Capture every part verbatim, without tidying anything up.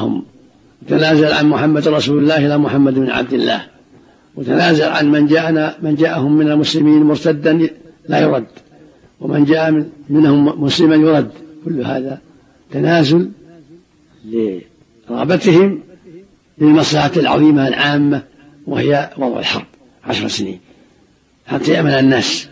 اللهم، وتنازل عن محمد رسول الله إلى محمد بن عبد الله، وتنازل عن من جاءنا من جاءهم من المسلمين مرتدا لا يرد، ومن جاء منهم مسلما يرد. كل هذا تنازل لرغبتهم للمصلحة العظيمة العامة، وهي وضع الحرب عشر سنين حتى يأمن الناس،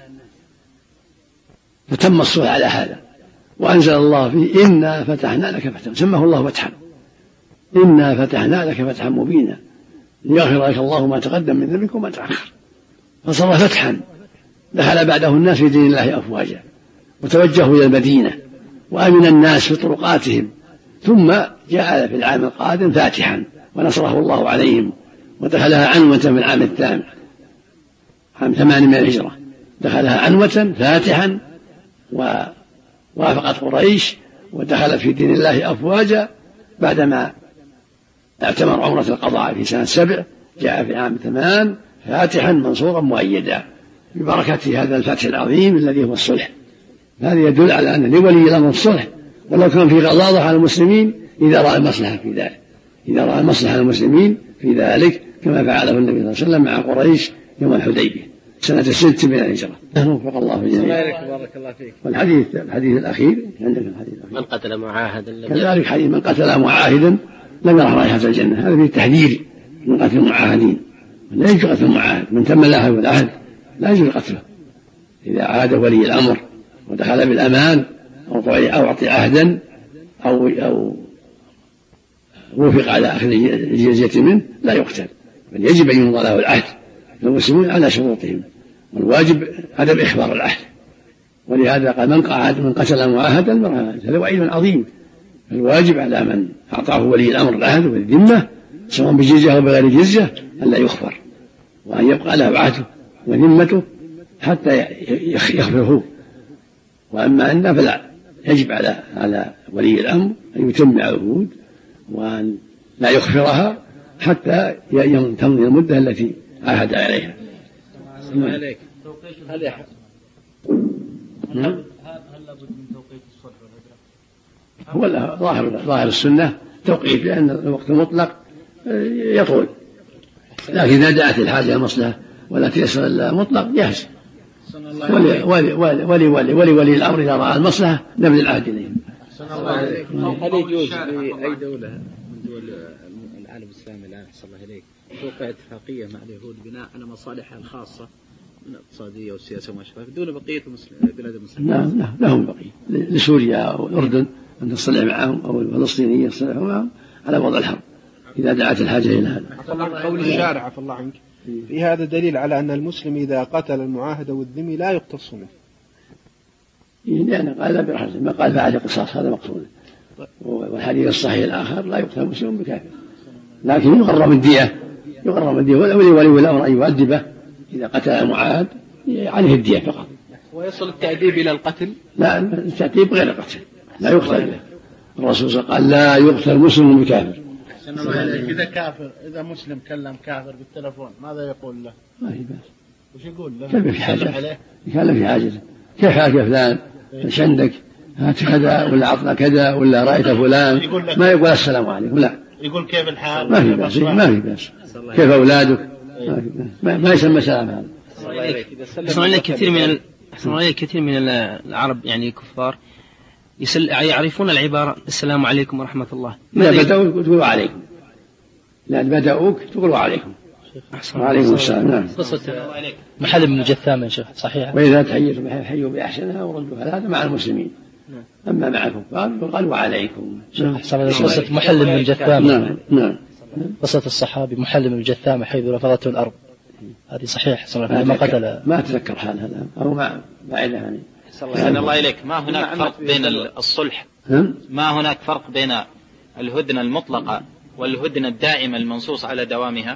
فتم الصلح على هذا. وأنزل الله فيه إنا فتحنا لك فتحا، سماه الله فتحا، إنا فتحنا لك فتحا مبينا ليغفر لك الله ما تقدم من ذنبك وما تأخر. فصار فتحا، دخل بعده الناس في دين الله أفواجا، وتوجهوا إلى المدينة وأمن الناس في طرقاتهم. ثم جاء في العام القادم فاتحا ونصره الله عليهم، ودخلها عنوة في العام الثامن عام ثمان من الهجرة، دخلها عنوة فاتحا ووافقت قريش ودخل في دين الله أفواجا. بعدما اعتمر عمرة القضاء في سنة سبع جاء في عام ثمان فاتحا منصورا مؤيدا ببركة هذا الفتح العظيم الذي هو الصلح. هذا يدل على أن لولي الأمر الصلح، ولو كان في غضاضة على المسلمين إذا رأى المصلحة في ذلك، إذا رأى المصلحة المسلمين في ذلك، كما فعله النبي صلى الله عليه وسلم مع قريش يوم الحديبية سنة الست من الهجرة. وفق الله في جميع. بارك الله فيك. والحديث الحديث الأخير عندك الحديث الأخير من قتل معاهدا كذلك حديث من قتل معاهدا لم يرح رائحة الجنة. هذا فيه التحذير من قتل المعاهدين، لا يجوز قتل المعاهد، من تم له العهد لا يجوز قتله. إذا عاد ولي الأمر ودخل بالأمان أو أعطي عهدا أو أو وفق على أخذ الجزية منه لا يقتل، بل يجب أن يمضى له العهد المسلمون على شروطهم، والواجب عدم إخبار العهد. ولهذا قال من قعد من قتل معاهدا هذا وعيد عظيم. الواجب على من أعطاه ولي الأمر العهد والذمة سواء بجزية أو بغير جزية أن لا يخبر، وأن يبقى له عهده وذمته حتى يخبره. وأما أن فلا، يجب على على ولي الأمر أن يتم العهود وأن لا يخفرها حتى تمضي المدة التي عاهد عليها. عليك. هل هل لابد من توقيت الصلح والهجرة؟ هو ظاهر ظاهر السنة توقيت، لأن الوقت المطلق يطول، لكن إذا دعت الحاجة المصلحة ولا تيسر إلا مطلق جاهز. ولي ولي ولي ولي ولي ولي ولي الأمر إذا رأى المصلحة نبذ العهد إليهم. هل يجوز في أي دولة من دول العالم الإسلامي الآن صلى الله عليه توقع اتفاقية مع اليهود بناء على مصالحها الخاصة من الاقتصادية والسياسة وما شابه دون بقية بلاد المسلمين؟ لا لا لهم بقية، لسوريا أو الأردن أن تصلح معهم أو الفلسطينيين يصلحوا معهم على وضع الحرب إذا دعت الحاجة إلى هذا. قول الشارع عفى الله عنك في هذا دليل على أن المسلم إذا قتل المعاهد والذمي لا يقتص منه، لأن قال لا برحمة ما قال فعل قصاص، هذا مقصود. والحديث الصحيح الآخر لا يقتل مسلم بكافر، لكن يغرم الدية، يغرم الدية ولي ولي الأمر أن يؤدبه إذا قتل المعاهد عليه الدية فقط. ويصل التأديب إلى القتل؟ لا، التأديب غير القتل، لا يقتل به. الرسول صلى الله عليه وسلم قال لا يقتل مسلم بكافر. إذا كافر إذا مسلم كلم كافر بالتلفون ماذا يقول له؟ ما في بأس. وش يقول له؟ كلم في حاجة، كلم في حاجة، كيف حالك يا فلان؟ ايش عندك؟ هات كذا ولا عطنا كذا ولا رأيت فلان، ما يقول السلام عليكم، لا يقول كيف الحال؟ ما في بأس، ما في بأس. كيف أولادك؟ ما, ما يسمى سلام هذا. أحسن عليك كثير من أحسن عليك كثير من العرب يعني كفار يسل يعرفون العبارة السلام عليكم ورحمة الله. لا بدأوك تقولوا عليكم، لا بدأوك تقولوا عليكم. وعليكم السلام. نعم. قصة محل من الجثامة يا شيخ صحيح. وإذا تحيوا حيوا بأحسنها وردوها، هذا مع المسلمين. أما مع الكفار يقال وعليكم. قصة محل من الجثامة. نعم نعم. قصة الصحابي محل من الجثامة حيث رفضته الأرض، هذه صحيح لما قتل. ما أتذكر حال هذا أو ما بعد يعني. أحسن الله إليك. ما هناك فرق بين الصلح؟ ما هناك فرق بين الهدنة المطلقة والهدنة الدائمة المنصوص على دوامها؟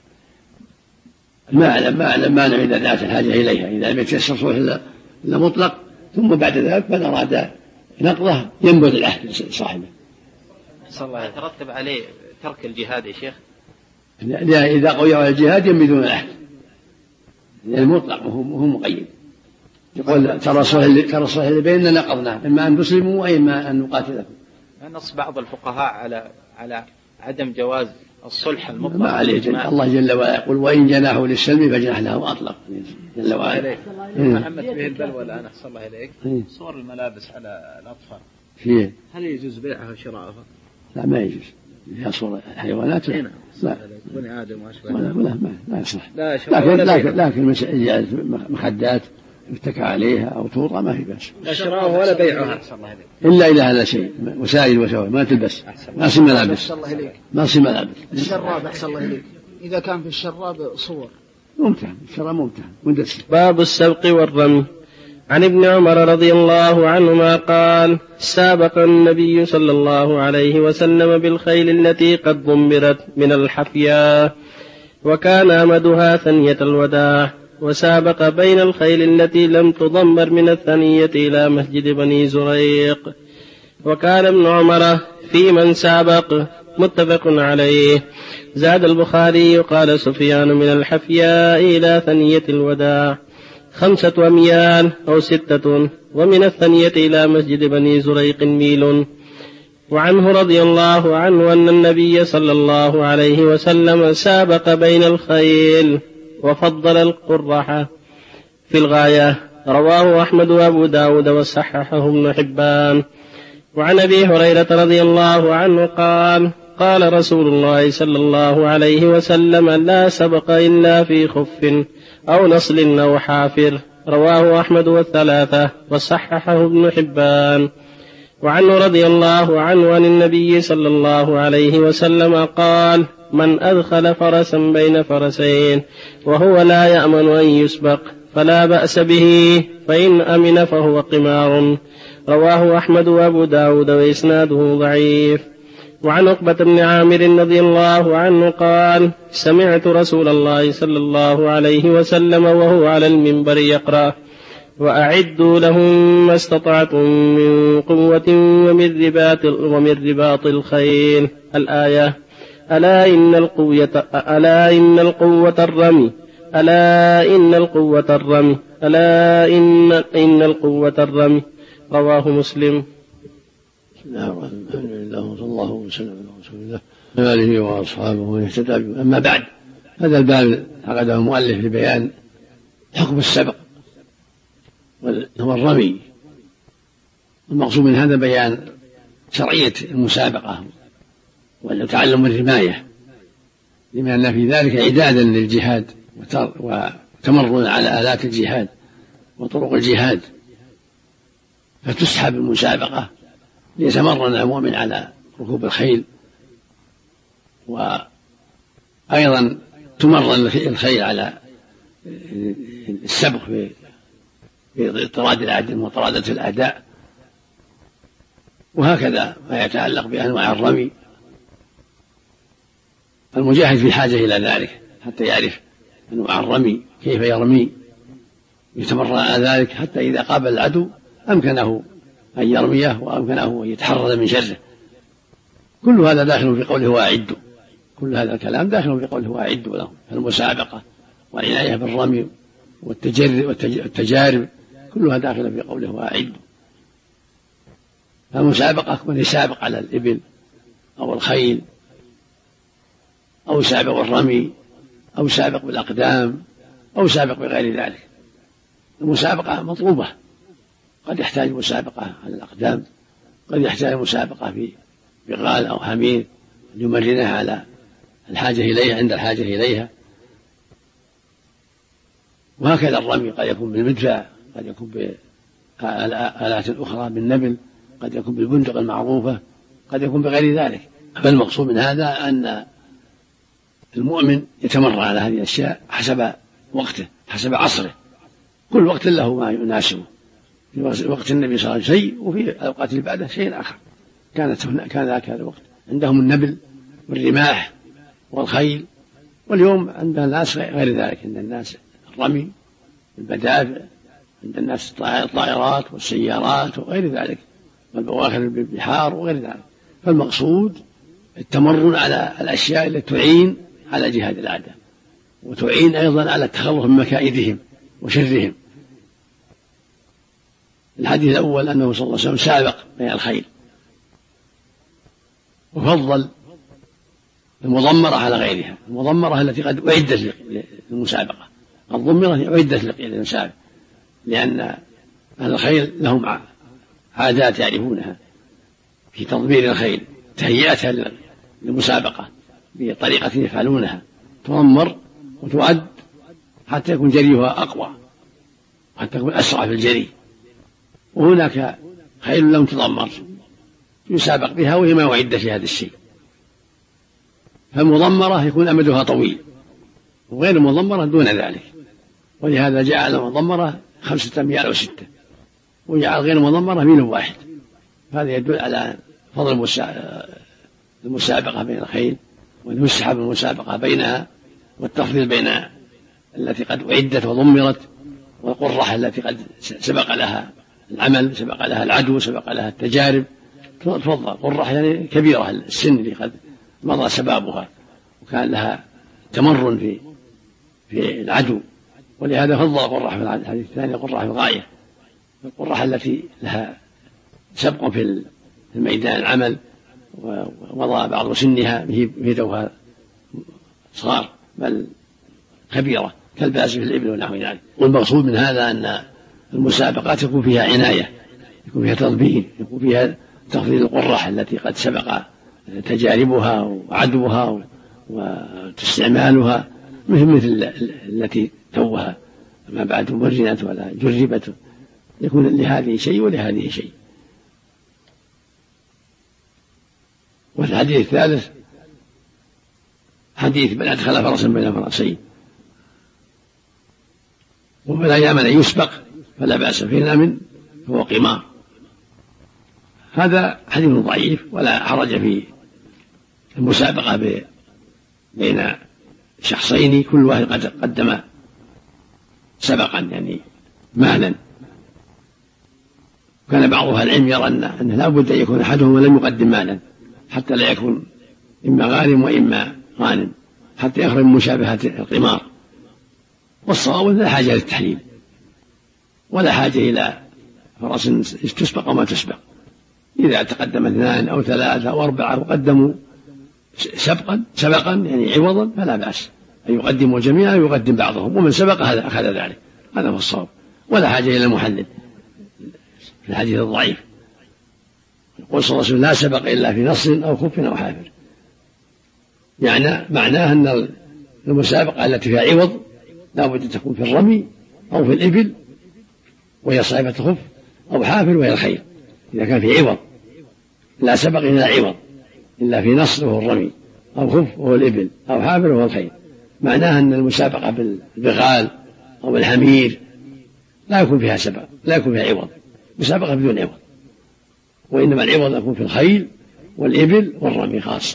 ما أعلم ما أعلم ما إذا دعت الحاجة إليها، إذا لم يتيسر صلح إلا مطلق ثم بعد ذلك من أراد نقضه ينبذ العهد لصاحبه. صلى الله يترتب عليه ترك الجهاد يا شيخ؟ إذا قوي على الجهاد ينبذون العهد المطلق وهو مقيد. يقول ترى الصلح اللي بيننا نقضناه إما أن تسلموا وإما أن نقاتلكم. نص بعض الفقهاء على على عدم جواز الصلح المطلق ما عليه جل. الله جل وعلا يقول وإن جناحوا للسلم فاجنح له أطلق جل وعلا. محمد به البلوى الآن أحسن الله إليك صور الملابس على الأطفال فيه هل يجوز بيعها وشراءها؟ لا ما يجوز فيها صور حيوانات لا لا بني آدم وأشبه ولا ولا ما لا يصلح لا لكن لكن لكن مخدات يتكى عليها أو توضع ما في بأس لا شراءها ولا بيعها أحسن الله إليك إلا إذا هذا شيء وسائل وسوي ما تلبس ما صير ملابس ما صير ملابس. الشراب أحسن الله إليك إذا كان في الشراب صور ممتع الشراب ممتع مندس. باب السبق والرمي. عن ابن عمر رضي الله عنهما قال سابق النبي صلى الله عليه وسلم بالخيل التي قد ضمرت من الحفياء وكان أمدها ثنية الوداع وسابق بين الخيل التي لم تضمر من الثنية إلى مسجد بني زريق وكان ابن عمر في من سابق متفق عليه. زاد البخاري قال سفيان من الحفياء إلى ثنية الوداع خمسة أميال أو ستة ومن الثنية إلى مسجد بني زريق ميل. وعنه رضي الله عنه أن النبي صلى الله عليه وسلم سابق بين الخيل وفضل القرحة في الغاية. رواه أحمد وأبو داود وصححه ابن حبان. وعن أبي هريرة رضي الله عنه قال قال رسول الله صلى الله عليه وسلم لا سبق إلا في خف أو نصل أو حافر. رواه أحمد والثلاثة وصححه ابن حبان. وعنه رضي الله عنه عن النبي صلى الله عليه وسلم قال من أدخل فرسا بين فرسين وهو لا يأمن أن يسبق فلا بأس به فإن أمن فهو قمار. رواه أحمد وأبو داود وإسناده ضعيف. وعن عقبة بن عامر رضي الله عنه قال سمعت رسول الله صلى الله عليه وسلم وهو على المنبر يقرأ وأعدوا لهم ما استطعتم من قوة ومن رباط, ومن رباط الخيل الآية. ألا إن القوة ألا إن القوة الرمي ألا إن القوة الرمي ألا إن إن القوة الرمي. رواه مسلم. بسم الله الرحمن الرحيم. الحمد لله وصلى الله وسلم على رسول الله وعلى آله وأصحابه ومن اهتدى به. أما بعد هذا الباب عقده المؤلف لبيان حكم السبق هو الرمي. المقصود من هذا بيان شرعية المسابقة وتعلم الرماية لما أن في ذلك إعدادا للجهاد وتمرن على آلات الجهاد وطرق الجهاد فتسحب المسابقة ليتمرن المؤمن على ركوب الخيل وأيضا تمرن الخيل على السبق في طراد الأعداء وطرادة الأعداء. وهكذا ما يتعلق بأنواع الرمي المجاهد في حاجة إلى ذلك حتى يعرف أنواع الرمي كيف يرمي يتمرن على ذلك حتى إذا قابل العدو أمكنه أن يرميه وأمكنه أن يتحرز من شره. كل هذا داخل في قوله وأعدوا. كل هذا الكلام داخل في قوله وأعدوا لهم. المسابقة والعناية بالرمي والتجارب كلها داخلة في قوله وأعدوا. فالمسابقة من يسابق على الإبل أو الخيل أو سابق الرمي أو سابق بالأقدام أو سابق بغير ذلك. المسابقة مطلوبة. قد يحتاج مسابقة على الأقدام قد يحتاج مسابقة في بغال أو حمير يمرنها على الحاجة إليها عند الحاجة إليها. وهكذا الرمي قد يكون بالمدفع قد يكون بآلات أخرى بالنبل قد يكون بالبندق المعروفة قد يكون بغير ذلك. فالمقصود من هذا أن المؤمن يتمرن على هذه الأشياء حسب وقته حسب عصره. كل وقت له ما يناسبه. في وقت النبي صلى الله عليه وسلم شيء وفي الأوقات اللي بعده شيء آخر. كانت كان ذاك هذا الوقت عندهم النبل والرماح والخيل. واليوم عند الناس غير ذلك. عند الناس الرمي البدافع عند الناس الطائرات والسيارات وغير ذلك والبواخر بالبحار وغير ذلك. فالمقصود التمرن على الأشياء التي تعين على جهاد الأعداء وتعين أيضا على التخلص من مكائدهم وشرهم. الحديث الأول أنه صلى الله عليه وسلم سابق بين الخيل وفضل المضمرة على غيرها، المضمرة التي قد أعدت للمسابقة، قد ضمرت أعدت للمسابقة، لأن أهل الخيل لهم عادات يعرفونها في تضمير الخيل، تهيئتها للمسابقة بطريقة يفعلونها، تضمر وتعد حتى يكون جريها أقوى، حتى يكون أسرع في الجري. وهناك خيل لم تضمر يسابق بها وهي ما أعد في هذا الشيء، فالمضمرة يكون أمدها طويل، وغير المضمرة دون ذلك، ولهذا جعل المضمرة خمسة أميال أو ستة، وجعل غير المضمرة ميل واحد. هذا يدل على فضل المسابقة بين الخيل، وأن يسحب المسابقة بينها، والتفضيل بين التي قد أعدت وضمرت والقرحة التي قد سبق لها العمل، سبق لها العدو، سبق لها التجارب. تفضل قرحة يعني كبيرة السن اللي قد مضى شبابها وكان لها تمرن في في العدو، ولهذا فضل قرحة في الحديث الثاني قرحة في الغاية، القرحة التي لها سبق في الميدان العمل ومضى بعض سنها به توها صغار بل كبيرة كالباز في الإبل ونحو ذلك. والمقصود من هذا أن المسابقات يكون فيها عناية، يكون فيها تضبيط، يكون فيها تفضيل القرح التي قد سبق تجاربها وعدوها واستعمالها، مثل مثل التي توها ما بعد مرنت ولا جربت، يكون لهذه شيء ولهذه شيء. والحديث الثالث حديث من أدخل فرسا بين فرسين ومن أيام أن يسبق فلا بأس، فإن أمن فهو قمار. هذا حديث ضعيف، ولا حرج في المسابقة بين شخصين كل واحد قد قدم سبقا يعني مالا. كان بعض أهل العلم يرى أنه لا بد أن يكون أحدهما لم يقدم مالا حتى لا يكون إما غارم وإما غانم، حتى يخرج من مشابهة القمار. والصواب لا حاجة للتحليل، ولا حاجة إلى فرس تسبق وما تسبق. إذا تقدم اثنان أو ثلاثة أو أربعة وقدموا سبقا سبقا يعني عوضا فلا بأس أن يقدموا جميعا ويقدم بعضهم، ومن سبق هذا أخذ ذلك، هذا هو الصواب، ولا حاجة إلى المحلل في الحديث الضعيف. يقول صلى الله عليه وسلم لا سبق إلا في نص أو خف أو حافر، يعني معناه أن المسابقة التي فيها عوض لا بد تكون في الرمي أو في الإبل وهي صاحبة خف، أو حافر وهي الخيل. إذا كان في عوض لا سبق إلا عوض إلا في نص وهو الرمي، أو خف وهو الإبل، أو حافر وهو الخيل، معناه أن المسابقة بالبغال أو بالحمير لا يكون فيها سبق، لا يكون فيها عوض، مسابقة بدون عوض، وإنما العوض يكون في الخيل والإبل والرمي خاصة.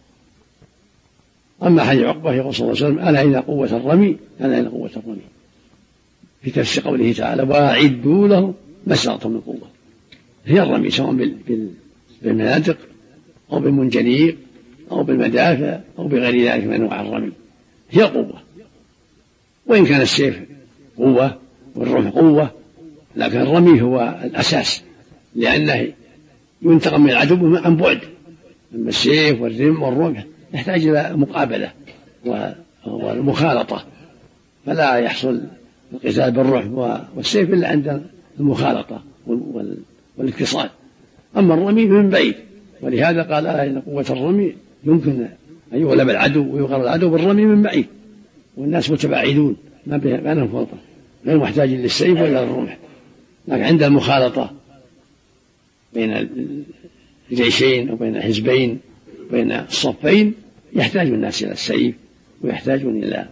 أما حديث عقبة يقول صلى الله عليه وسلم ألا إن قوة الرمي ألا إن قوة الرمي، في تفسير قوله تعالى وأعدوا له ما استطعتم من قوة. هي الرمي سواء بالمناطق أو بالمنجنيق أو بالمدافع أو بغير ذلك من أنواع الرمي، هي قوة. وإن كان السيف قوة والرمح قوة، لكن الرمي هو الأساس، لأنه ينتقم من العدو عن بعد. أما السيف والرم والرمح يحتاج إلى مقابلة والمخالطة، فلا يحصل القتال بالرمح والسيف إلا عند المخالطة والاتصال. أما الرمي من بعيد، ولهذا قال ألا إن قوة الرمي يمكن أن يغلب العدو ويغلب العدو بالرمي من بعيد، والناس متباعدون ما بينهم فرقة، غير محتاج للسيف ولا الرمح. لكن عند المخالطة بين الجيشين أو بين الحزبين بين الصفين يحتاج الناس إلى السيف ويحتاجون إلى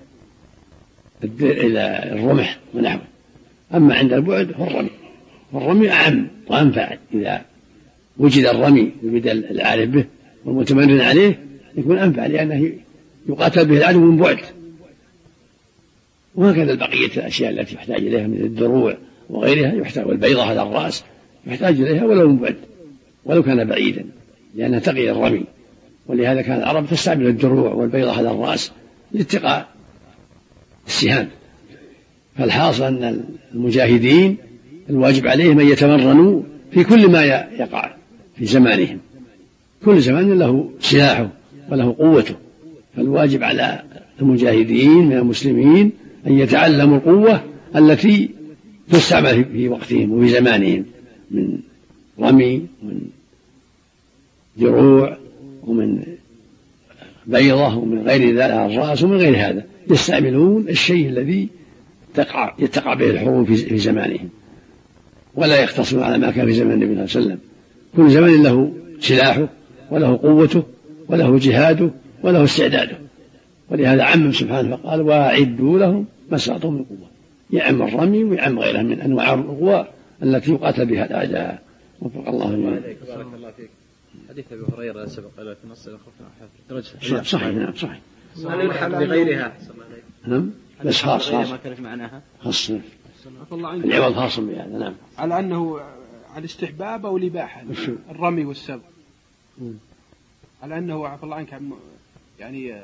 إلى الرمح ونحوه. أما عند البعد فالرمي والرمي أعم وأنفع. إذا وجد الرمي وجد العارف به والمتمرن عليه يكون أنفع، لأنه يقاتل به العدو من بعد. وهكذا بقية الأشياء التي يحتاج إليها من الدروع وغيرها، يحتاج البيضة على الرأس يحتاج إليها ولو من بعد ولو كان بعيدا، لأنها تقي الرمي. ولهذا كان العرب تستعمل الدروع والبيضة على الرأس لاتقاء السهام. فالحاصل أن المجاهدين الواجب عليهم أن يتمرنوا في كل ما يقع في زمانهم، كل زمان له سلاحه وله قوته فالواجب على المجاهدين من المسلمين أن يتعلموا القوة التي تستعمل في وقتهم وفي زمانهم من رمي ومن دروع ومن بيضة ومن غير ذلك الرأس ومن غير هذا، يستعملون الشيء الذي تقع يتقع به الحروب في زمانهم، ولا يقتصرون على ما كان في زمن النبي صلى الله عليه وسلم. كل زمن له سلاحه وله قوته وله جهاده وله استعداده، ولهذا عمم سبحانه فقال واعدوا لهم ما استطعتم من قوة، يعم الرمي ويعم غيره من أنواع القوى التي يقاتل بها الأعداء. وفق الله جميعا. بارك الله فيك. حديث أبي هريرة سبق له في نص الخف. صحيح نعم صحيح. هل يلحق بغيرها؟ نعم بس خاص خاص ما كانت معناها خاص العوض خاص بهذا. نعم على أنه على استحباب أو الإباحة الرمي والسبق، على أنه عفى الله عنك يعني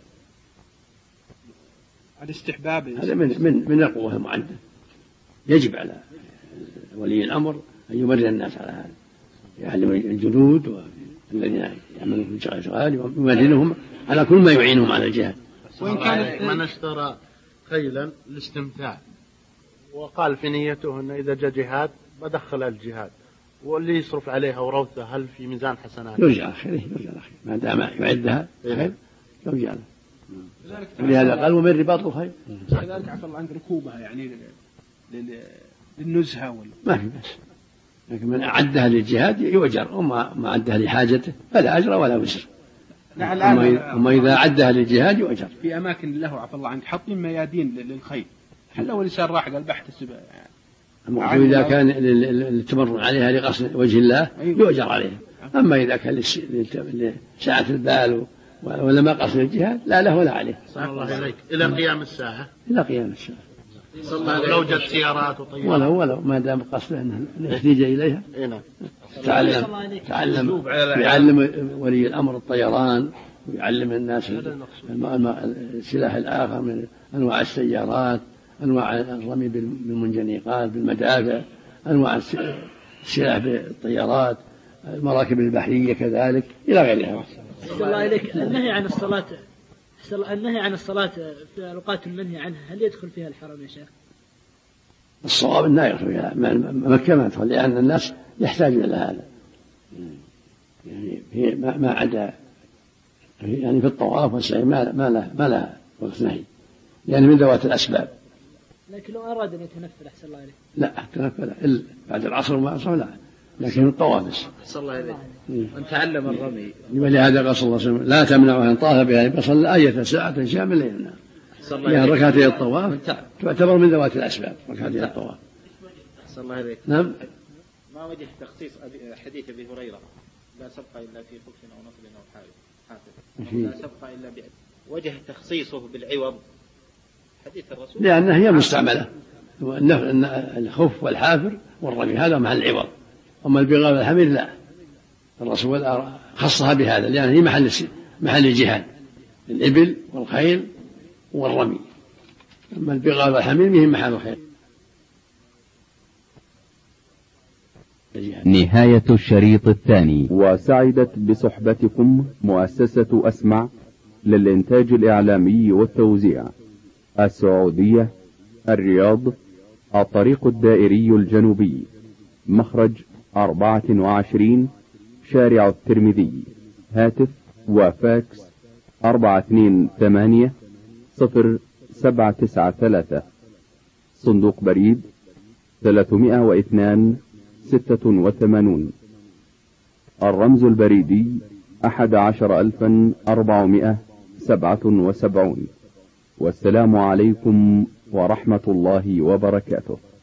الاستحباب هذا من من من القوة المعدة. يجب على ولي الأمر أن يمرن الناس على هذا، يعلم الجنود والذين يعملون في الجهاد ويمرنهم على كل ما يعينهم على الجهاد. وإن كان من اشترى خيلا للاستمتاع وقال في نيته أن إذا جاء جهاد بدخل الجهاد، واللي يصرف عليها وروثه هل في ميزان حسنات؟ يرجع خيره يرجع خير ما دام يعدها خير يرجع له. ولهذا قال ومن رباط الخيل. كذلك عفى الله عنك ركوبها يعني للنزهة ولا ما في بس، لكن من أعدها للجهاد يؤجر، وما ما أعدها لحاجته فلا أجر ولا وزر. أما إذا أعدها للجهاد يؤجر. في أماكن له عفى الله عنك حاطين ميادين للخيل، هل لو الإنسان راح قال بحتسب يعني إذا كان للتمرن عليها لقصد وجه الله يؤجر عليها. أما إذا كان لساعة البال ولا ما قصد الجهاد لا له ولا عليه. صلى الله عليك إلى قيام الساعة. إلى قيام الساعة. لو جت سيارات وطيارات ولو ولو ما دام قصده أن يحتاج إليها. تعلم تعلم يعلم ولي الأمر الطيران ويعلم الناس السلاح الآخر من أنواع السيارات، أنواع الرمي بالمنجنيقات بالمدافع، أنواع السلاح بالطيارات، المراكب البحرية كذلك إلى غيرها. الله عليك. النهي عن الصلاة النهي عن الصلاة في الأوقات المنهي عنها هل يدخل فيها الحرم يا شيخ؟ الصواب أنه يدخل فيها مكة ما يدخل، لأن الناس يحتاجون إلى هذا يعني ما عدا يعني في الطواف والسعي ما ما له ما له وقت نهي، يعني من ذوات الأسباب. لكن لو أراد أن يتنفل أحسن الله عليه لا تنفل إلا بعد العصر وما العصر لا، لكن الطواف بس. صلى الله عليه من تعلم الرمي. ولهذا قال صلى الله عليه وسلم لا تمنعوا أن طاف بها فصلى آية ساعة شاملة يمنع. يعني ركعتي الطواف تعتبر من ذوات الأسباب ركعتي الطواف. صلى الله عليه. نعم. ما وجه تخصيص حديث أبي هريرة لا سبق إلا في خف أو نصل أو حافظ لا سبق إلا ب وجه تخصيصه بالعوض حديث الرسول لأنها هي مستعملة، أن الخف والحافر والرمي هذا محل العوض، أما البغال والحمير لا، الرسول خصها بهذا لأن هي محل محل الجهاد، الإبل والخيل والرمي، أما البغال والحمير مهم محل الخير. نهاية الشريط الثاني. وسعدت بصحبتكم مؤسسة أسمع للإنتاج الإعلامي والتوزيع السعودية الرياض الطريق الدائري الجنوبي مخرج أربعة وعشرين شارع الترمذي، هاتف وفاكس أربعة اثنين ثمانية صفر سبعة تسعة ثلاثة، صندوق بريد ثلاثمائة واثنان ستة وثمانون، الرمز البريدي أحد عشر ألفا أربعمائة سبعة وسبعون. والسلام عليكم ورحمة الله وبركاته.